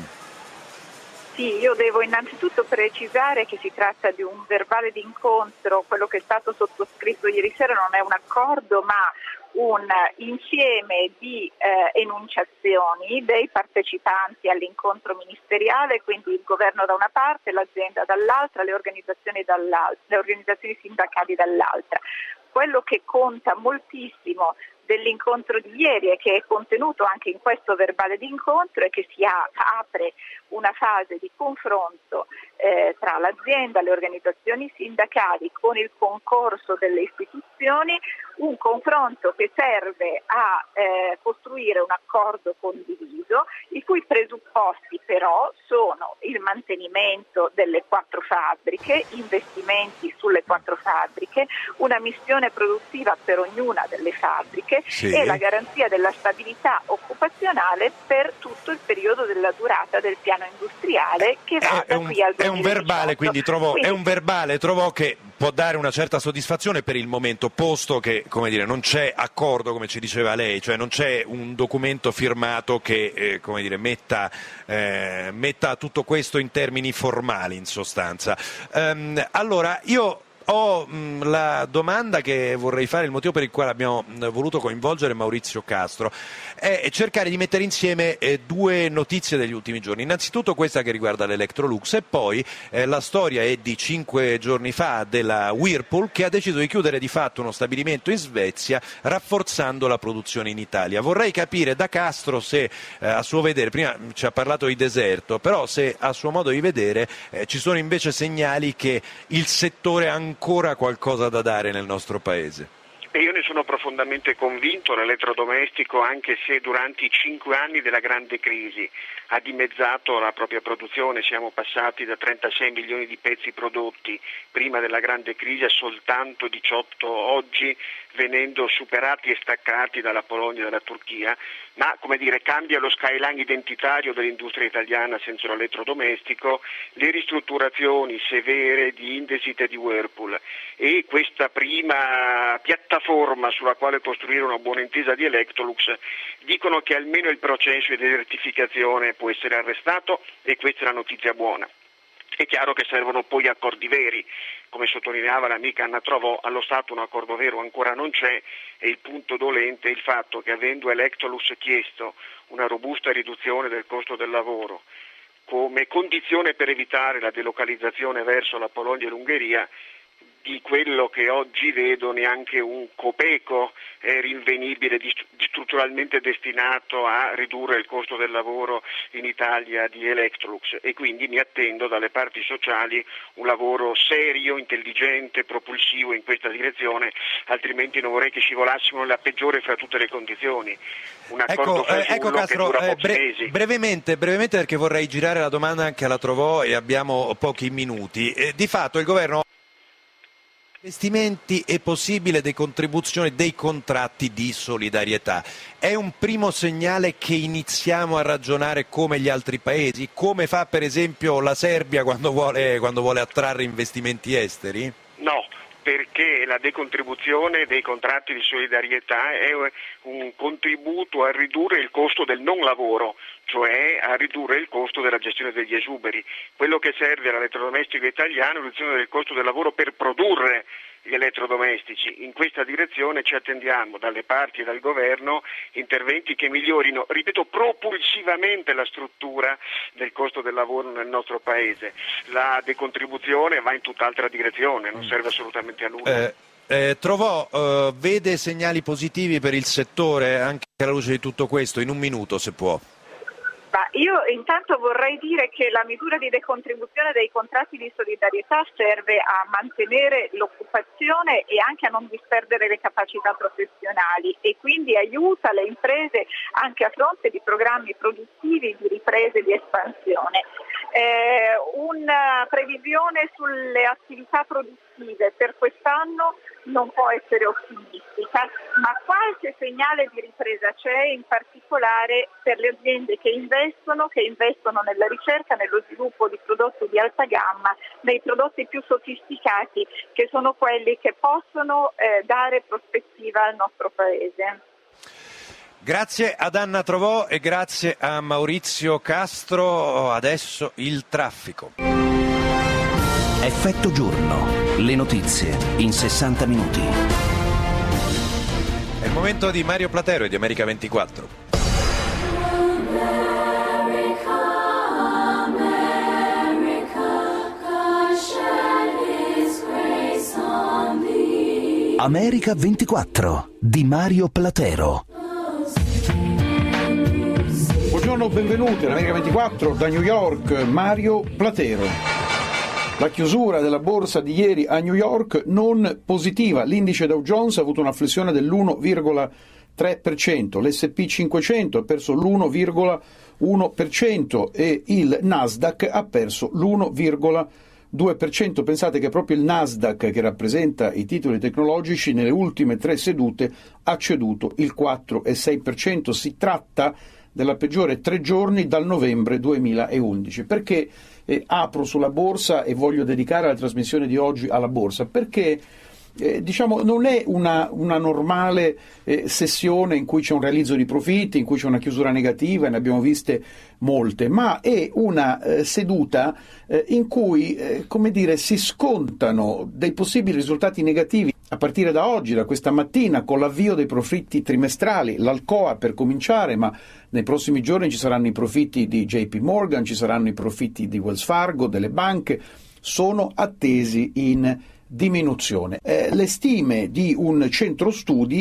Sì, io devo innanzitutto precisare che si tratta di un verbale d'incontro, quello che è stato sottoscritto ieri sera non è un accordo ma un insieme di eh, enunciazioni dei partecipanti all'incontro ministeriale, quindi il governo da una parte, l'azienda dall'altra, le organizzazioni, dall'altra, le organizzazioni sindacali dall'altra. Quello che conta moltissimo dell'incontro di ieri e che è contenuto anche in questo verbale d'incontro è che si ha, apre una fase di confronto eh, tra l'azienda, le organizzazioni sindacali con il concorso delle istituzioni, un confronto che serve a eh, costruire un accordo condiviso, i cui presupposti però sono il mantenimento delle quattro fabbriche, investimenti sulle quattro fabbriche, una missione produttiva per ognuna delle fabbriche, sì, e la garanzia della stabilità occupazionale per tutto il periodo della durata del piano industriale che va è, da è qui al duemiladiciotto. È un verbale, quindi trovo, quindi, è un verbale, trovo che può dare una certa soddisfazione per il momento, posto che, come dire, non c'è accordo, come ci diceva lei, cioè non c'è un documento firmato che, eh, come dire, metta, eh, metta tutto questo in termini formali, in sostanza. Um, allora, io ho mh, la domanda che vorrei fare, il motivo per il quale abbiamo mh, voluto coinvolgere Maurizio Castro, è cercare di mettere insieme eh, due notizie degli ultimi giorni. Innanzitutto questa che riguarda l'Electrolux e poi eh, la storia è di cinque giorni fa della Whirlpool, che ha deciso di chiudere di fatto uno stabilimento in Svezia rafforzando la produzione in Italia. Vorrei capire da Castro se eh, a suo vedere, prima ci ha parlato di deserto, però se a suo modo di vedere eh, ci sono invece segnali che il settore ha ancora qualcosa da dare nel nostro paese. E io ne sono profondamente convinto, l'elettrodomestico, anche se durante i cinque anni della grande crisi ha dimezzato la propria produzione, siamo passati da trentasei milioni di pezzi prodotti prima della grande crisi a soltanto diciotto oggi, venendo superati e staccati dalla Polonia e dalla Turchia, ma come dire cambia lo skyline identitario dell'industria italiana senza l'elettrodomestico, le ristrutturazioni severe di Indesit e di Whirlpool e questa prima piattaforma sulla quale costruire una buona intesa di Electrolux dicono che almeno il processo di desertificazione può essere arrestato e questa è la notizia buona. È chiaro che servono poi accordi veri, come sottolineava l'amica Anna Trovò, allo Stato un accordo vero ancora non c'è e il punto dolente è il fatto che avendo Electrolux chiesto una robusta riduzione del costo del lavoro come condizione per evitare la delocalizzazione verso la Polonia e l'Ungheria, di quello che oggi vedo neanche un copeco è rinvenibile di, strutturalmente destinato a ridurre il costo del lavoro in Italia di Electrolux e quindi mi attendo dalle parti sociali un lavoro serio, intelligente, propulsivo in questa direzione, altrimenti non vorrei che scivolassimo nella peggiore fra tutte le condizioni. Un accordo ecco, eh, ecco Castro, che dura eh, pochi bre- mesi. brevemente, brevemente perché vorrei girare la domanda anche alla Trovò e abbiamo pochi minuti. Eh, di fatto il governo investimenti e possibile decontribuzione dei contratti di solidarietà. È un primo segnale che iniziamo a ragionare come gli altri paesi, come fa per esempio la Serbia quando vuole, quando vuole attrarre investimenti esteri? No, perché la decontribuzione dei contratti di solidarietà è un contributo a ridurre il costo del non lavoro, cioè a ridurre il costo della gestione degli esuberi. Quello che serve all'elettrodomestico italiano è la riduzione del costo del lavoro per produrre gli elettrodomestici. In questa direzione ci attendiamo dalle parti e dal governo interventi che migliorino, ripeto, propulsivamente la struttura del costo del lavoro nel nostro paese. La decontribuzione va in tutt'altra direzione, non serve assolutamente a nulla. Eh, eh, Trovò, eh, vede segnali positivi per il settore anche alla luce di tutto questo, in un minuto se può. Ma io intanto vorrei dire che la misura di decontribuzione dei contratti di solidarietà serve a mantenere l'occupazione e anche a non disperdere le capacità professionali e quindi aiuta le imprese anche a fronte di programmi produttivi di ripresa e di espansione. Eh, una previsione sulle attività produttive per quest'anno non può essere ottimistica, ma qualche segnale di ripresa c'è, in particolare per le aziende che investono, che investono nella ricerca, nello sviluppo di prodotti di alta gamma, nei prodotti più sofisticati, che sono quelli che possono eh, dare prospettiva al nostro Paese. Grazie ad Anna Trovò e grazie a Maurizio Castro. Adesso il traffico. Effetto giorno. Le notizie in sessanta minuti. È il momento di Mario Platero e di America ventiquattro. America ventiquattro di Mario Platero. Buongiorno, benvenuti all'America ventiquattro da New York, Mario Platero. La chiusura della borsa di ieri a New York non positiva, l'indice Dow Jones ha avuto una flessione dell'uno virgola tre per cento, l'S and P cinquecento ha perso l'uno virgola uno per cento e il Nasdaq ha perso l'uno virgola due per cento. Pensate che proprio il Nasdaq, che rappresenta i titoli tecnologici, nelle ultime tre sedute ha ceduto il quattro virgola sei per cento. Si tratta della peggiore tre giorni dal novembre duemilaundici. Perché eh, apro sulla borsa e voglio dedicare la trasmissione di oggi alla borsa? Perché eh, diciamo non è una, una normale eh, sessione in cui c'è un realizzo di profitti, in cui c'è una chiusura negativa, ne abbiamo viste molte, ma è una eh, seduta eh, in cui eh, come dire, si scontano dei possibili risultati negativi a partire da oggi, da questa mattina, con l'avvio dei profitti trimestrali, l'Alcoa per cominciare, ma nei prossimi giorni ci saranno i profitti di J P Morgan, ci saranno i profitti di Wells Fargo, delle banche, sono attesi in diminuzione. Eh, le stime di un centro studi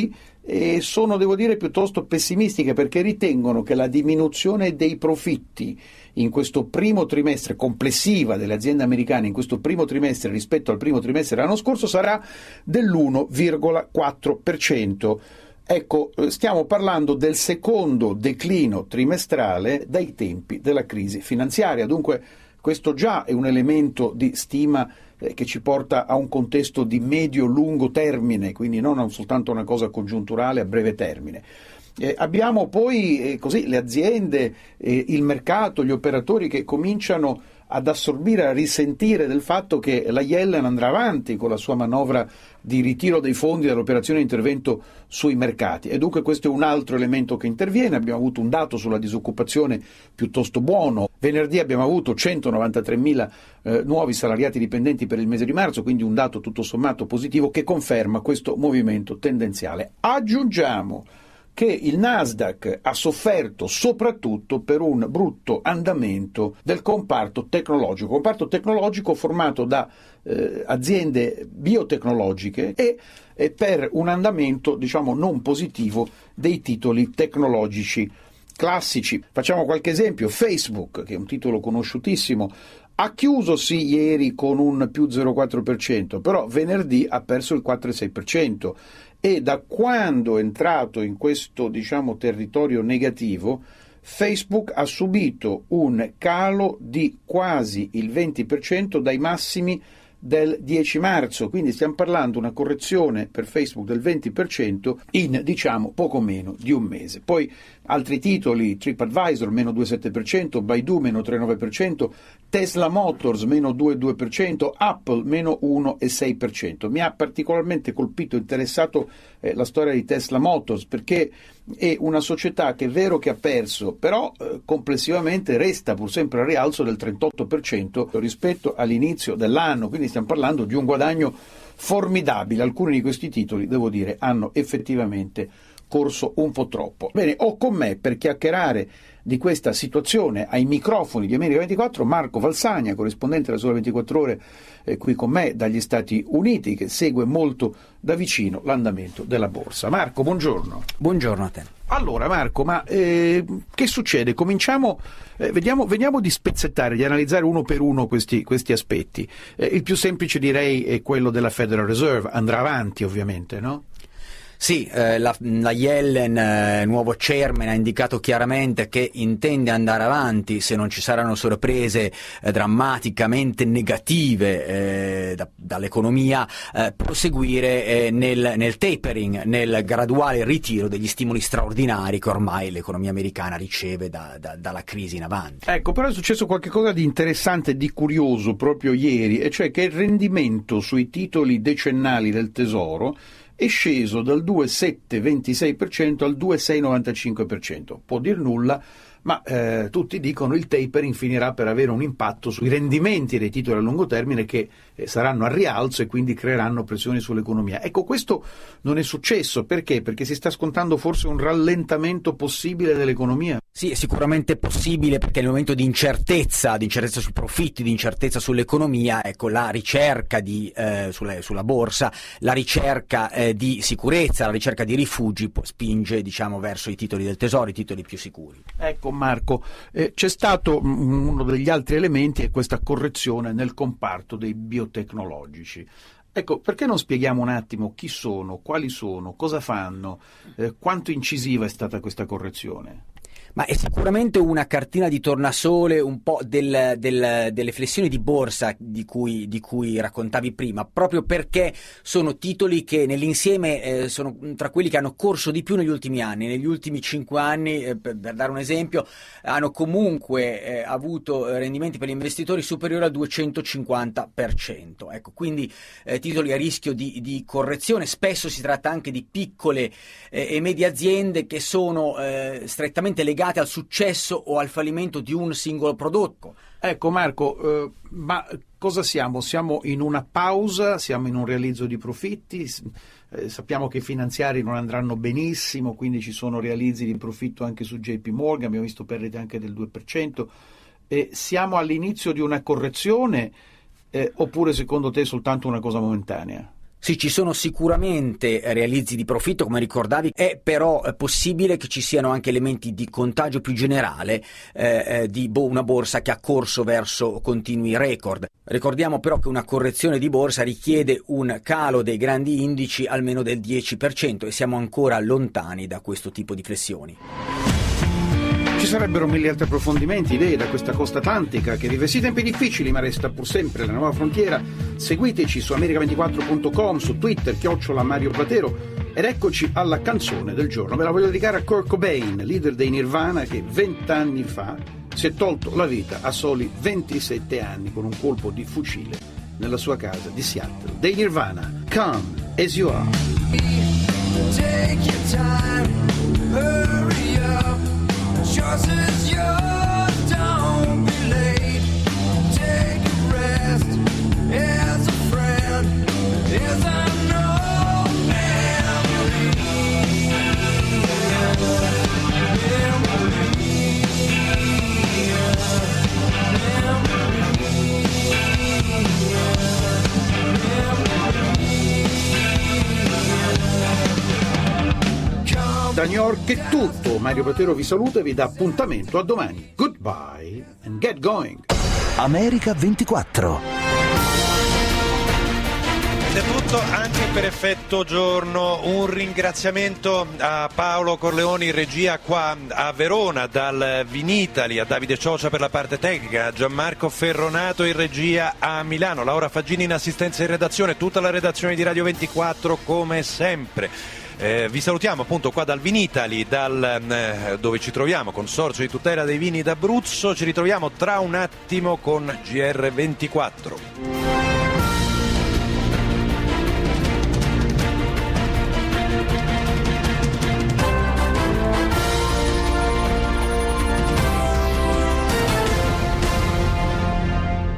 e sono, devo dire, piuttosto pessimistiche perché ritengono che la diminuzione dei profitti in questo primo trimestre, complessiva delle aziende americane in questo primo trimestre rispetto al primo trimestre dell'anno scorso, sarà dell'uno virgola quattro per cento. Ecco, stiamo parlando del secondo declino trimestrale dai tempi della crisi finanziaria, dunque questo già è un elemento di stima eh, che ci porta a un contesto di medio-lungo termine, quindi non a soltanto una cosa congiunturale a breve termine. Eh, abbiamo poi eh, così le aziende, eh, il mercato, gli operatori che cominciano ad assorbire, a risentire del fatto che la Yellen andrà avanti con la sua manovra di ritiro dei fondi dall'operazione di intervento sui mercati, e dunque questo è un altro elemento che interviene. Abbiamo avuto un dato sulla disoccupazione piuttosto buono. Venerdì abbiamo avuto centonovantatremila eh, nuovi salariati dipendenti per il mese di marzo, quindi un dato tutto sommato positivo che conferma questo movimento tendenziale. Aggiungiamo che il Nasdaq ha sofferto soprattutto per un brutto andamento del comparto tecnologico, comparto tecnologico formato da eh, aziende biotecnologiche e, e per un andamento, diciamo, non positivo dei titoli tecnologici classici. Facciamo qualche esempio. Facebook, che è un titolo conosciutissimo, ha chiuso sì ieri con un più zero virgola quattro per cento, però venerdì ha perso il quattro virgola sei per cento. E da quando è entrato in questo, diciamo, territorio negativo, Facebook ha subito un calo di quasi il venti per cento dai massimi del dieci marzo, quindi stiamo parlando di una correzione per Facebook del venti per cento in, diciamo, poco meno di un mese. Poi altri titoli: TripAdvisor meno due virgola sette per cento, Baidu meno tre virgola nove per cento, Tesla Motors meno due virgola due per cento, Apple meno uno virgola sei per cento. Mi ha particolarmente colpito, interessato eh, la storia di Tesla Motors, perché è una società che è vero che ha perso, però eh, complessivamente resta pur sempre al rialzo del trentotto per cento rispetto all'inizio dell'anno, quindi stiamo parlando di un guadagno formidabile. Alcuni di questi titoli, devo dire, hanno effettivamente corso un po' troppo. Bene, ho con me per chiacchierare di questa situazione ai microfoni di America ventiquattro Marco Valsagna, corrispondente della Sole ventiquattro Ore, eh, qui con me dagli Stati Uniti, che segue molto da vicino l'andamento della borsa. Marco, buongiorno. Buongiorno a te. Allora Marco, ma eh, che succede? Cominciamo, eh, vediamo, vediamo di spezzettare, di analizzare uno per uno questi, questi aspetti. Eh, il più semplice, direi, è quello della Federal Reserve, andrà avanti ovviamente, no? Sì, eh, la, la Yellen, eh, nuovo chairman, ha indicato chiaramente che intende andare avanti se non ci saranno sorprese eh, drammaticamente negative eh, da, dall'economia, eh, proseguire eh, nel, nel tapering, nel graduale ritiro degli stimoli straordinari che ormai l'economia americana riceve da, da, dalla crisi in avanti. Ecco, però è successo qualcosa di interessante e di curioso proprio ieri, e cioè che il rendimento sui titoli decennali del Tesoro è sceso dal due virgola sette ventisei per cento al due virgola sei novantacinque per cento. Può dir nulla, ma eh, tutti dicono il tapering finirà per avere un impatto sui rendimenti dei titoli a lungo termine, che eh, saranno al rialzo e quindi creeranno pressioni sull'economia. Ecco, questo non è successo. Perché? Perché si sta scontando forse un rallentamento possibile dell'economia? Sì, è sicuramente possibile, perché nel momento di incertezza, di incertezza sui profitti, di incertezza sull'economia, ecco, la ricerca di, eh, sulla, sulla borsa, la ricerca eh, di sicurezza, la ricerca di rifugi spinge, diciamo, verso i titoli del tesoro, i titoli più sicuri. Ecco Marco, eh, c'è stato mh, uno degli altri elementi, è questa correzione nel comparto dei biotecnologici. Ecco, perché non spieghiamo un attimo chi sono, quali sono, cosa fanno, eh, quanto incisiva è stata questa correzione? Ma è sicuramente una cartina di tornasole un po' del, del, delle flessioni di borsa di cui, di cui raccontavi prima, proprio perché sono titoli che nell'insieme eh, sono tra quelli che hanno corso di più negli ultimi anni. Negli ultimi cinque anni, eh, per, per dare un esempio, hanno comunque eh, avuto rendimenti per gli investitori superiori al duecentocinquanta per cento. Ecco, quindi eh, titoli a rischio di, di correzione. Spesso si tratta anche di piccole eh, e medie aziende che sono eh, strettamente legate al successo o al fallimento di un singolo prodotto. Ecco Marco, eh, ma cosa siamo? Siamo in una pausa? Siamo in un realizzo di profitti? Eh, sappiamo che i finanziari non andranno benissimo, quindi ci sono realizzi di profitto anche su J P Morgan, abbiamo visto perdite anche del due per cento. Eh, siamo all'inizio di una correzione eh, oppure secondo te è soltanto una cosa momentanea? Sì, ci sono sicuramente realizzi di profitto, come ricordavi, è però possibile che ci siano anche elementi di contagio più generale eh, di bo- una borsa che ha corso verso continui record. Ricordiamo però che una correzione di borsa richiede un calo dei grandi indici almeno del dieci per cento e siamo ancora lontani da questo tipo di flessioni. Ci sarebbero mille altri approfondimenti, idee da questa costa atlantica che vive sì tempi difficili ma resta pur sempre la nuova frontiera. Seguiteci su america ventiquattro punto com, su Twitter, chiocciola Mario Platero, ed eccoci alla canzone del giorno. Me la voglio dedicare a Kurt Cobain, leader dei Nirvana, che vent'anni fa si è tolto la vita a soli ventisette anni con un colpo di fucile nella sua casa di Seattle. Dei Nirvana, Come As You Are. Take your time, hurry up. Yours is yours, don't be late. Take a rest as a friend, as I know memory. Da New York è tutto, Mario Platero vi saluta e vi dà appuntamento a domani. Goodbye and get going. America ventiquattro. Ed è tutto anche per effetto giorno. Un ringraziamento a Paolo Corleoni in regia qua a Verona, dal Vinitali, a Davide Ciocia per la parte tecnica, a Gianmarco Ferronato in regia a Milano, Laura Faggini in assistenza in redazione, tutta la redazione di Radio ventiquattro come sempre. Eh, vi salutiamo appunto qua dal Vinitali, dal, eh, dove ci troviamo, Consorzio di tutela dei vini d'Abruzzo. Ci ritroviamo tra un attimo con G R ventiquattro.